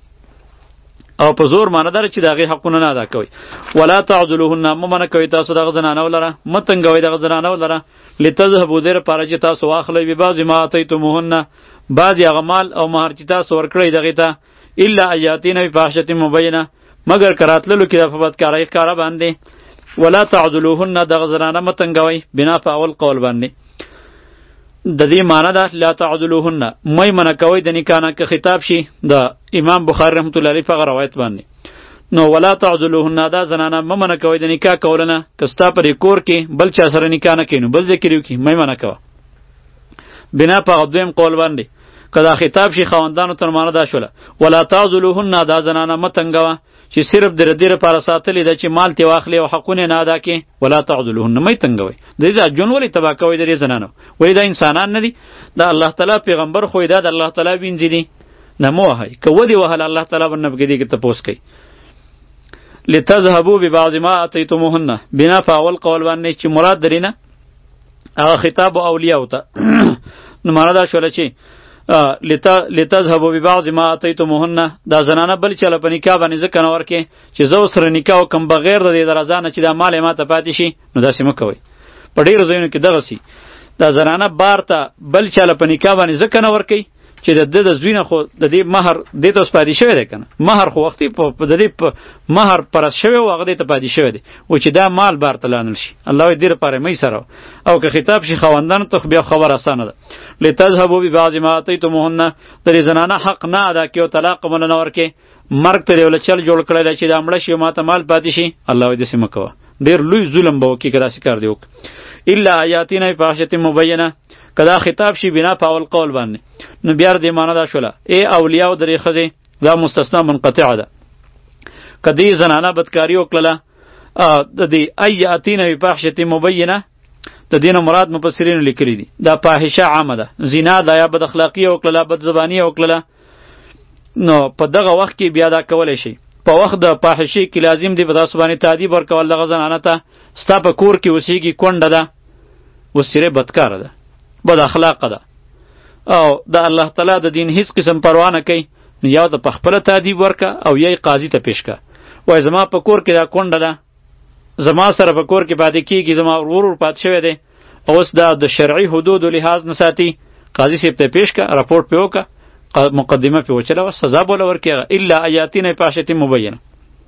او په زور معنی داره چې د هغې حقونه نه ادا کوئ ولا تعضلوهن مه منع کوئ تاسو دغه زنانو لره مه تنګوئ دغه زنانو لره لتذهبوا دې لپاره چې تاسو واخلئ ببعض ما اتیتموهن بعضې هغه مال او مهر چې تاسو ورکړئ دغې ته الا ان یاتین بفاحشة مبینه مګر که راتللو کې د په بدکارۍ ښکاره باندې ولا تعضلوهن دغه زنانه مه تنګوئ بنا په اول قول باندې د دې معنی ده لا تعضلوهن مې منع کوئ د نکاح نه که خطاب شي د امام بخاری رحمت الله علیه په هغه روایت باندې نو ولا تعضلوهن دا زنانه مه منع کوئ د نکاح کولو نه که ستا په دې کور کې بل چا سره نکاح نه کوي نو بل ځای کې وکړي مې منع کوه بنا په هغه دویم قول باندې که دا خطاب شي خاوندانو ته معنی دا شوله ولا تعضلوهن دا زنانه مه تنګوه چې صرف د دې لپاره ساتلې ده چې مال تی واخلې او حقونه نه ادا کړي ولا تعضلوهن مې تنګوي د دې ژوند ولې تبا کوي د دې زنانو وایي دا انسانان نه دي دا الله تعالی پیغمبر خو دا د الله تعالی وینځي دي نه مو وهي که ودی وهل الله تعالی باندې بګدي کې تپوس کوي لتذهبوا ببعض ما اتيتموهن بنا فاول قول باندې چې مراد درینه هغه خطاب اولیاء ته نو مراد شول چې لتذهبوا ببعض ما اتيتموهن دا زنانه بل چله په نکاح باندې ځکه نه ورکې چې زه سره نکاح وکم بغیر د دې درځه نه چې دا مال ما ته پاتې شي نو داسې مه کوئ په ډېرو ځایونو کې دغسې دا زنانه بار ته بل چله په نکاح باندې ځکه نه ورکوي چې د ده د زوی نه خو د دې مهر دې ته اوس پاتې شوی دی که نه مهر خو وختي د دې په مهر پرست شوی و هغه دې ته پاتې شوی دی و چې دا مال بار ته لانل شي الله وایي دې لپاره مه یې سره او که خطاب شي خاوندانو ته خو بیا خبر اسانه ده لتذهبوا ببعض ما اتیتموهن د دې زنانه حق نه ادا کړي او طلاق مله نه ورکړي مرګ ته دې وله چل جوړ کړی دی چې دا مړه شي او ما ته مال پاتې شي الله وایي داسې مه کوه ډېر لوی ظلم به وکړي که داسې کار دې وکړي الا یاتینا بفاحشة مبینه که دا خطاب شي بنا په اول قول باندې نو بیا دې معنی دا شوله ای اولیاء درې ښځې دا مستثنا منقطعه ده که دې زنانه بدکاري وکړله د دې ای یاتینا بفاحشة مبینه د دې نه مراد مفسرینو لیکلي دي دا فاحشه عامه ده زنا ده یا بد اخلاقي وکړله بد زباني وکړله نو په دغه وخت کې بیا دا کولی شي په وخت د فاحشې کې لازم دی په تاسو باندې تعذیب ورکول دغه زنانه ته ستا په کور کې اوسېږي کونډه ده وسیره بدکاره ده بد اخلاقه ده او د الله تعالی د دین هیڅ قسم پروا نه کوي نو یا د پخپله تعذیب ورکه او یا قاضي ته پیش که وایي زما په کور کې دا کونډه ده زما سره په کور کې پاتې کېږي زما ورور ور پاتې شوی دی اوس دا د شرعي حدودو لحاظ نه ساتي قاضي صاحب ته پیش که راپورټ پې وکړه مقدمه پې وچلوه سزا به له ورکړي الا ان یاتینا بفاحشة مبینه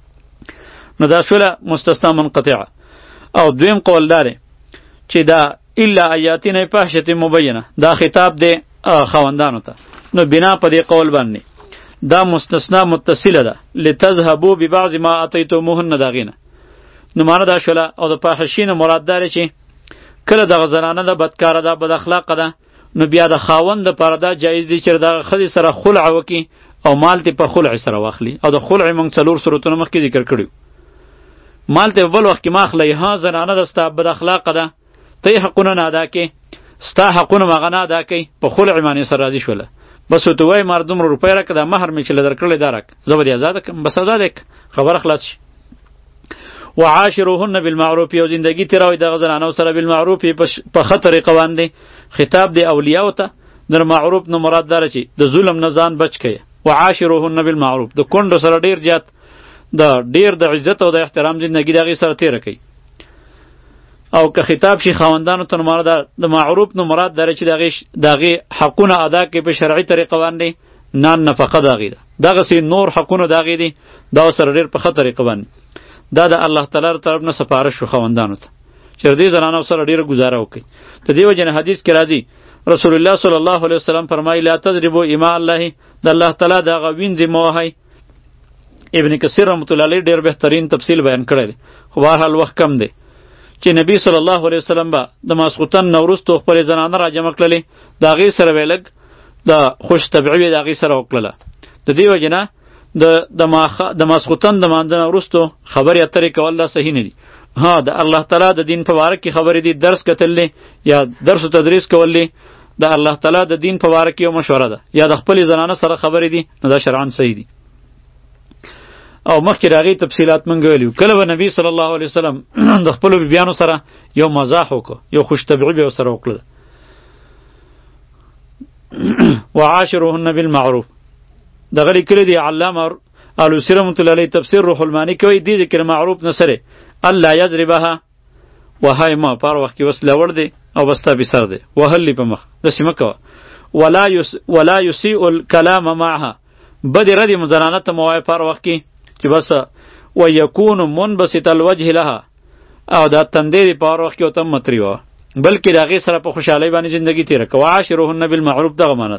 نو دا شوله مستثنا منقطعه او دویم قول دا دی چې دا الا ان یاتینا بفاحشة مبینه دا خطاب دی خاوندانو ته نو بنا په دې قول باندې دا مستثنا متصله ده لتذهبوا ببعض ما اتیتموهن دا غینه نو معنی دا شوله او د فاحشې نه مراد دا چې کله دغه زنانه ده بدکاره ده بد اخلاقه ده نو بیا د خاوند دپاره دا جایز دی چې دغه ښځې سره خلع وکړي او مال ته په خلع سره واخلي او د خلع موږ څلور صورتونه مخکې ذکر کړي مال ته بل وخت کې ما اخلی ها زنانه ده ستا بد اخلاقه ده ته یې حقونه نه ادا کړې ستا حقونه مغه نه ادا کوي په خلع باندې سره راضي شوله بس ورته وایي مار دومره روپۍ راکړه دا مهر مې چې له درکړلی دا راکړه زه به دې ازاده کړم بس ازاده یې خبره خلاص شي وعاشروهن بالمعروف یو زندگی تیروي دغه زنانو سره بالمعروف په ښه طریقه باندې خطاب دی اولیاء ته در معروف نه مراد داره چې د ظلم نه ځان بچ کړي وعاشروهن بالمعروف د کونډو سره ډیر زیات د ډیر د عزت او د احترام زندگی دغه سره تیر کړي او که خطاب شي خاوندانو ته مراد د معروف نه مراد داره چې دغه دغه حقونه ادا کوي په شرعي طریقه باندې نان نفقه دغه ده دغه سي نور حقونه دغه دي دا سره ډیر په ښه طریقه باندې دا د الله تعالی طرف نه سپارښت شو خاوندانو ته چې دې زنانو سره ډیره گزاره وکړي ته دی وجه نه حدیث کې راځي رسول الله صلی الله علیه وسلم فرمایي لا تضربوا اماء الله د الله تعالی د غوین ذمه ابن کثیر رحمت الله علیه ډیر بهترین تفصیل بیان کړی دی خو بهرحال وخت کم دی چې نبی صلی الله علیه وسلم با د ماسخوتن نوروز تو خپل زنانه را جمع کړلې دا غي سره ویلګ د خوش طبيعي دا غي سره وکړه د دې وجه نه د د ماخ د ماسخوتن د ماندنه ورستو خبرې اترې کول دا صحیح نه دي ها د الله تعالی د دین په اړه کې خبرې دي درس کتلې یا درس او تدریس کولې د الله تعالی د دین په باره کې یو مشوره ده یا د خپل زنانه سره خبرې دي نو دا شرعاً صحیح دي. او مخکې د هغې تفصیلات موږ ویلي کله به نبی صلی الله علیه وسلم د خپلو بیبیانو سره یو مزاح وکړو یو خوش طبعي به ورسره وکړله. وعاشروهن بالمعروف دغه لیکلی دی علامه آلوسی رحمة الله علیه تفسیر روح المانی کوي دې ذکر معروف نه سره الله یضربها وهای ما پر وخت کې وس لوړ دی او بستا به سر دی وهلی په مخ د سیمه کوه ولا یس ولا یسیء الكلام معها بد ردی مزنانه ته موای پر وخت کې چې بس و یکون منبسط الوجه لها او دا تندې پر وخت کې او تم متری و بلکې دغه سره په خوشحالي باندې ژوندۍ تیر کوه. عاشرهن بالمعروف دغه معنی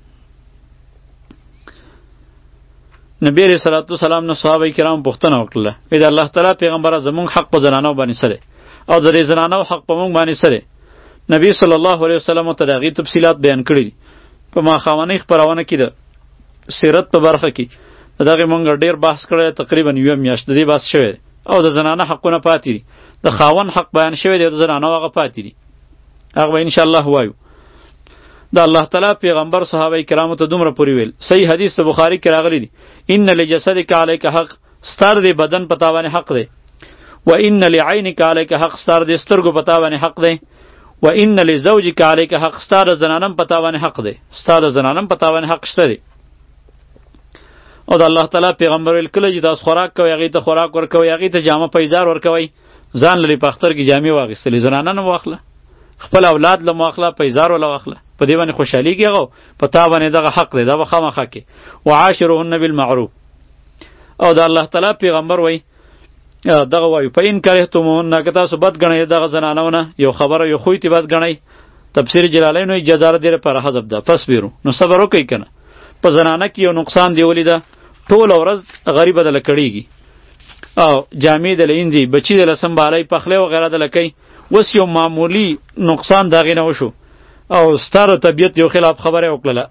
نبی علیہ الصلوۃ والسلام نو صحابه کرام پوښتنه وکړه چې الله تعالی پیغمبر زمون حق په زنانو باندې سره او د دې زنانو حق په مونږ باندې سره نبی صلی الله علیه وسلم ته دغه تفصیلات بیان کړي په ما خوانی خبرونه کې د سیرت په برخه کې دغه مونږ ډیر بحث کړی تقریبا یو میاشت د دې بحث شوی او د زنانه حقونه پاتې دي د خاون حق بیان شوی دی د زنانو هغه پاتې دي هغه ان شاء الله وایو. د الله تعالی پیغمبر صحابه کرامو ته دومره پوری ویل صحیح حدیث ته بخاری کې راغلی دی ان لجسدک علیک حق ستر دی بدن پتا باندې حق دی و ان لعینک علیک حق ستر دی سترګو پتا باندې حق دی و ان لزوجک علیک حق ستر زنانم پتا باندې حق دی ستر زنانم پتا باندې حق شته دی. او د الله تعالی پیغمبر ویل کله چې تاسو خوراک کوئ هغې ته خوراک ورکوئ هغې ته جامه پیزار ورکوئ ځان لري په اختر کې جامې واخیستلې زنانه نه واخله خپل اولاد له واخله پیزار ولا واخله په دې باندې خوشحالي هغه په تا باندې دغه حق دی دا به خامخا کې وعاشرهن بالمعروف. او د الله تعالی پیغمبر وای دغه وایو په ان کرهتموهن که تاسو بد ګڼئ دغه زنانونه یو خبره یو خوی تی بد ګڼئ تفسیر جلالین وایي جزاره دې لپاره حذف ده فصبروا نو صبر وکئ کنه په زنانه کې یو نقصان دی ولیده ټول ورځ غریبه دله کړیږي او جامې دله اینځي بچي دله سنبالئ پخلی وغیره دله کوي اوس یو معمولی نقصان د هغې نه وشو او ستاره طبیعت یو خلاف خبره وکړله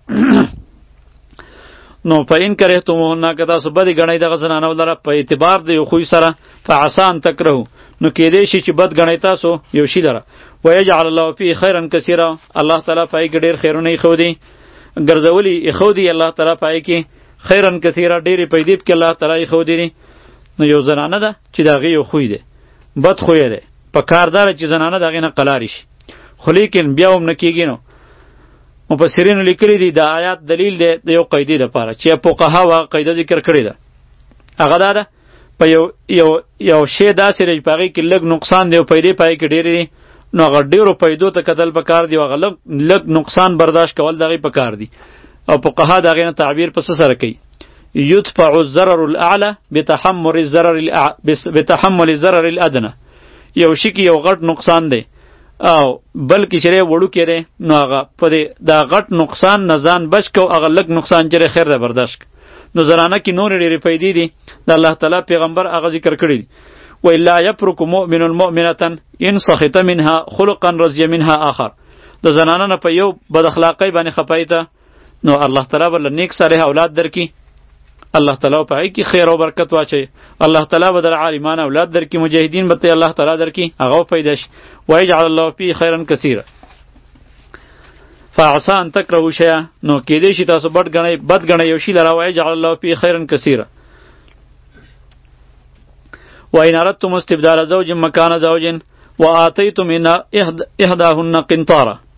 نو په ان کرهتموهن که تاسو بدې ګڼئ دغه زنانو لره په اعتبار د یو خوی سره فعسا ان تکرهو نو کیدای شي چې بد ګڼئ تاسو یو شي لره ویجعل الله فیه خیرا کثیرا الله تعالی په هغې کې ډېر خیرونه ایښودي ګرځولي ایښودي الله تعالی په هغې کې خیرا کثیرا ډېرې پیدې پکې الله تعالی ایښودي دي. نو یو زنانه ده چې د هغې یو خوی دی بد خویه دی په کار داره چې زنانه د هغې نه قلارې شي خو لیکن بیا هم نه کېږي نو مفسرینو لیکلي دي د آیات دلیل دی د یو قیدې لپاره چې فقها هغه قیده ذکر کړې ده هغه دا ده په یو یو یو شی داسې دی چې په هغې کې لږ نقصان دی او پیدې په هغې کې ډېرې دي نو هغه ډېرو پیدو ته کتل پکار دی او هغه لږ لږ نقصان برداشت کول د هغې پکار دي او فقها د هغې نه تعبیر په څه سره کوي یدفع الضرر الاعلى بتحمل الضرر بتحمل الضرر الادنى یو شي کې یو غټ نقصان دی او بلکې چې وړوکی دی نو هغه په دې دا غټ نقصان نه ځان بچ کو هغه لږ نقصان چې خیر دی برداشت نو زنانه کې نورې ډېرې پیدې دي د الله تعالی پیغمبر هغه ذکر کړي دي والا یپرک مؤمن مؤمنه ان سخط منها خلقا رضی منها آخر د زنانه نه په یو بد اخلاقۍ باندې خپای ته نو الله تعالی بل نیک صالح اولاد درکې الله تعالی په هغې کې خیر او برکت واچوي الله تعالی به در عالمان اولاد درکې مجاهدین به ته الله تعالی درکې هغه پیدا شي ویجعل الله فیه خیرا کثیرا. فعسا ان تکرهوا شیئا نو کیدای شي تاسو بد ګڼئ بد ګڼئ یو شي لره ویجعل الله فیه خیرا کثیرا. وان اردتم استبدال زوج مکان زوج وآتیتم احداهن قنطارا